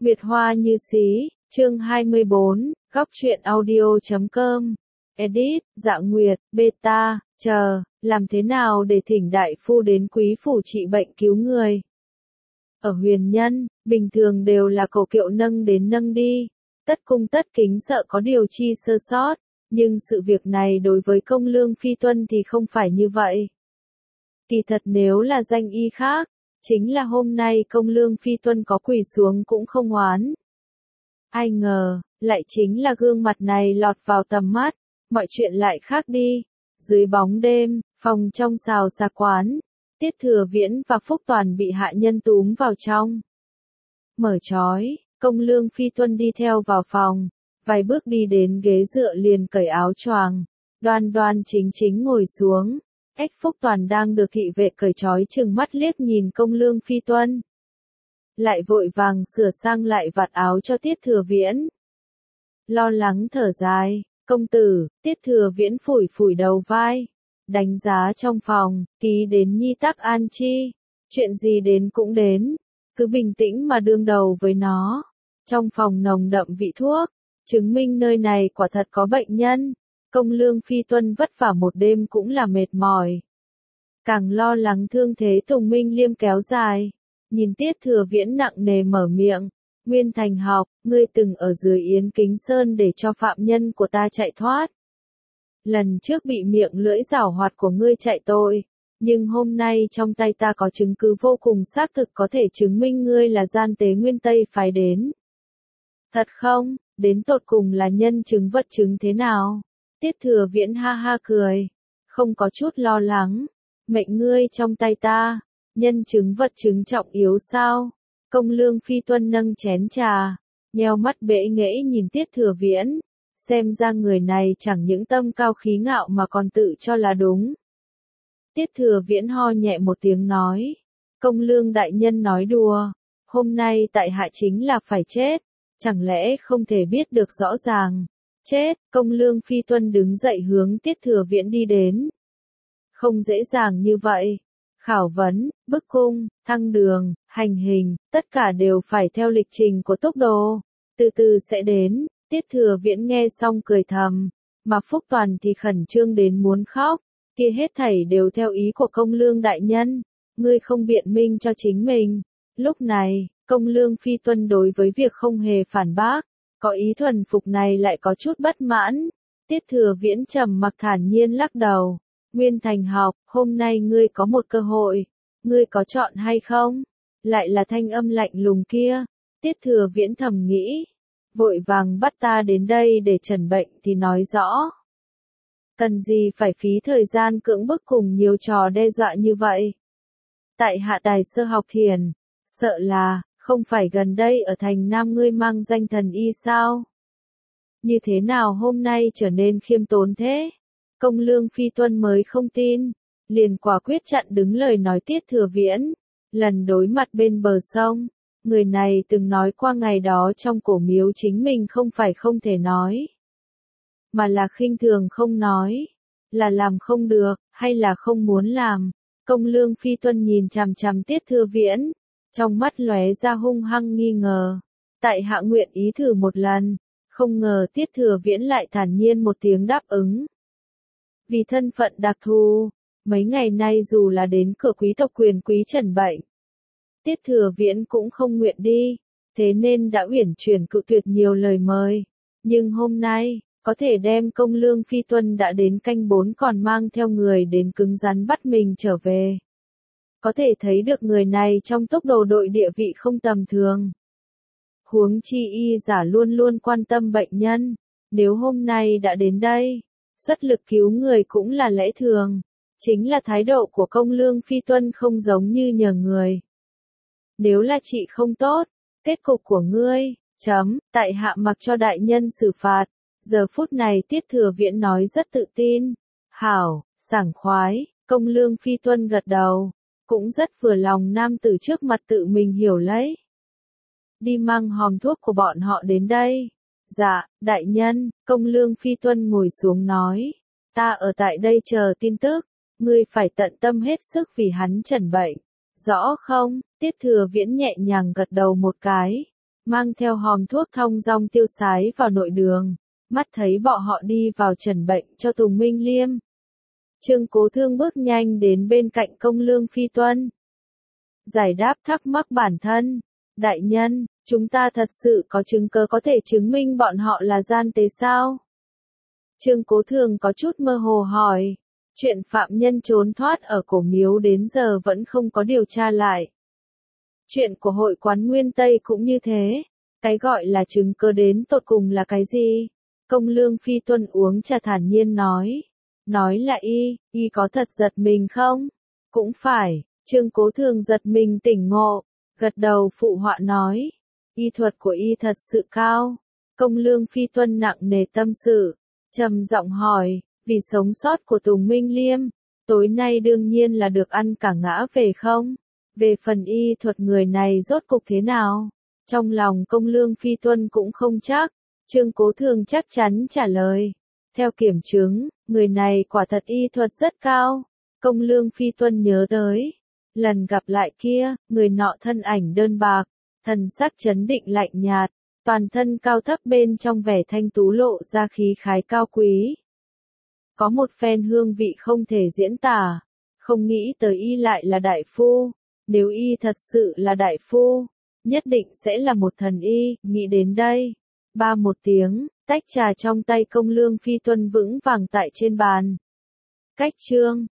Nguyệt Hoa như xí, chương 24, góc truyện audio.com. Edit, Dạng Nguyệt, Beta, làm thế nào để thỉnh đại phu đến quý phủ trị bệnh cứu người? Ở huyền nhân, bình thường đều là cầu kiệu nâng đến nâng đi, tất cung tất kính sợ có điều chi sơ sót, nhưng sự việc này đối với Công Lương Phi Tuân thì không phải như vậy. Kỳ thật nếu là danh y khác, chính là hôm nay Công Lương Phi Tuân có quỳ xuống cũng không oán. Ai ngờ, lại chính là gương mặt này lọt vào tầm mắt, mọi chuyện lại khác đi. Dưới bóng đêm, phòng trong xào xà quán, Tiết Thừa Viễn và Phúc Toàn bị hạ nhân túm vào trong. Mở trói, Công Lương Phi Tuân đi theo vào phòng, vài bước đi đến ghế dựa liền cởi áo choàng, đoan đoan chính chính ngồi xuống. Phúc Toàn đang được thị vệ cởi trói trừng mắt liếc nhìn Công Lương Phi Tuân. Lại vội vàng sửa sang lại vạt áo cho Tiết Thừa Viễn. Lo lắng thở dài, công tử, Tiết Thừa Viễn phủi phủi đầu vai. Đánh giá trong phòng, ký đến nhi tắc an chi. Chuyện gì đến cũng đến, cứ bình tĩnh mà đương đầu với nó. Trong phòng nồng đậm vị thuốc, chứng minh nơi này quả thật có bệnh nhân. Công Lương Phi Tuân vất vả một đêm cũng là mệt mỏi. Càng lo lắng thương thế Tùng Minh Liêm kéo dài. Nhìn Tiết Thừa Viễn nặng nề mở miệng. Nguyên Thành Học, ngươi từng ở dưới Yến Kính Sơn để cho phạm nhân của ta chạy thoát. Lần trước bị miệng lưỡi giảo hoạt của ngươi chạy tội. Nhưng hôm nay trong tay ta có chứng cứ vô cùng xác thực có thể chứng minh ngươi là gian tế Nguyên Tây phái đến. Thật không? Đến tột cùng là nhân chứng vật chứng thế nào? Tiết Thừa Viễn ha ha cười. Không có chút lo lắng. Mệnh ngươi trong tay ta. Nhân chứng vật chứng trọng yếu sao? Công Lương Phi Tuân nâng chén trà. Nheo mắt bẽ nghễ nhìn Tiết Thừa Viễn. Xem ra người này chẳng những tâm cao khí ngạo mà còn tự cho là đúng. Tiết Thừa Viễn ho nhẹ một tiếng nói. Công Lương đại nhân nói đùa. Hôm nay tại hạ chính là phải chết. Chẳng lẽ không thể biết được rõ ràng. Chết, Công Lương Phi Tuân đứng dậy hướng Tiết Thừa Viễn đi đến. Không dễ dàng như vậy. Khảo vấn, bức cung, thăng đường, hành hình, tất cả đều phải theo lịch trình của túc đồ. Từ từ sẽ đến. Tiết Thừa Viễn nghe xong cười thầm. Mà Phúc Toàn thì khẩn trương đến muốn khóc. Kia hết thảy đều theo ý của Công Lương đại nhân. Ngươi không biện minh cho chính mình. Lúc này, Công Lương Phi Tuân đối với việc không hề phản bác. Có ý thuần phục này lại có chút bất mãn. Tiết Thừa Viễn trầm mặc thản nhiên lắc đầu. Nguyên Thành Học, hôm nay ngươi có một cơ hội. Ngươi có chọn hay không? Lại là thanh âm lạnh lùng kia. Tiết Thừa Viễn thầm nghĩ. Vội vàng bắt ta đến đây để trần bệnh thì nói rõ. Cần gì phải phí thời gian cưỡng bức cùng nhiều trò đe dọa như vậy? Tại hạ tài sơ học thiền. Sợ là, không phải gần đây ở thành Nam ngươi mang danh thần y sao? Như thế nào hôm nay trở nên khiêm tốn thế? Công Lương Phi Tuân mới không tin. Liền quả quyết chặn đứng lời nói Tiết Thừa Viễn. Lần đối mặt bên bờ sông. Người này từng nói qua ngày đó trong cổ miếu chính mình không phải không thể nói. Mà là khinh thường không nói. Là làm không được, hay là không muốn làm. Công Lương Phi Tuân nhìn chằm chằm Tiết Thừa Viễn. Trong mắt lóe ra hung hăng nghi ngờ. Tại hạ nguyện ý thử một lần. Không ngờ Tiết Thừa Viễn lại thản nhiên một tiếng đáp ứng. Vì thân phận đặc thù, mấy ngày nay dù là đến cửa quý tộc quyền quý trần bệnh. Tiết Thừa Viễn cũng không nguyện đi, thế nên đã uyển chuyển cự tuyệt nhiều lời mời. Nhưng hôm nay, có thể đem Công Lương Phi Tuân đã đến canh 4 còn mang theo người đến cứng rắn bắt mình trở về. Có thể thấy được người này trong tốc độ đội địa vị không tầm thường. Huống chi y giả luôn luôn quan tâm bệnh nhân, nếu hôm nay đã đến đây, xuất lực cứu người cũng là lẽ thường. Chính là thái độ của Công Lương Phi Tuân không giống như nhờ người. Nếu là chị không tốt, kết cục của ngươi, tại hạ mặc cho đại nhân xử phạt. Giờ phút này Tiết Thừa Viễn nói rất tự tin. Hảo, sảng khoái, Công Lương Phi Tuân gật đầu. Cũng rất vừa lòng nam tử trước mặt tự mình hiểu lấy. Đi mang hòm thuốc của bọn họ đến đây. Dạ, đại nhân, Công Lương Phi Tuân ngồi xuống nói. Ta ở tại đây chờ tin tức. Ngươi phải tận tâm hết sức vì hắn trần bệnh. Rõ không? Tiết Thừa Viễn nhẹ nhàng gật đầu một cái. mang theo hòm thuốc thong dong tiêu sái vào nội đường, mắt thấy bọn họ đi vào trần bệnh cho Tùng Minh Liêm. Trương Cố Thương bước nhanh đến bên cạnh Công Lương Phi Tuân. Giải đáp thắc mắc bản thân. Đại nhân, chúng ta thật sự có chứng cứ có thể chứng minh bọn họ là gian tế sao? Trương Cố Thương có chút mơ hồ hỏi. Chuyện phạm nhân trốn thoát ở cổ miếu đến giờ vẫn không có điều tra lại. Chuyện của hội quán Nguyên Tây cũng như thế. Cái gọi là chứng cứ đến tột cùng là cái gì? Công Lương Phi Tuân uống trà thản nhiên nói. Nói là y có thật giật mình không? Cũng phải, Trương Cố Thương giật mình tỉnh ngộ, gật đầu phụ họa nói. Y thuật của y thật sự cao. Công Lương Phi Tuân nặng nề tâm sự, trầm giọng hỏi, vì sống sót của Tùng Minh Liêm, tối nay đương nhiên là được ăn cả ngã về không? Về phần y thuật người này rốt cục thế nào? Trong lòng Công Lương Phi Tuân cũng không chắc, Trương Cố Thương chắc chắn trả lời. Theo kiểm chứng, người này quả thật y thuật rất cao. Công Lương Phi Tuân nhớ tới. Lần gặp lại kia, người nọ thân ảnh đơn bạc, thần sắc chấn định lạnh nhạt, toàn thân cao thấp bên trong vẻ thanh tú lộ ra khí khái cao quý. Có một phen hương vị không thể diễn tả, không nghĩ tới y lại là đại phu. Nếu y thật sự là đại phu, nhất định sẽ là một thần y, nghĩ đến đây. Ba một tiếng, tách trà trong tay Công Lương Phi Tuân vững vàng tại trên bàn. Cách chương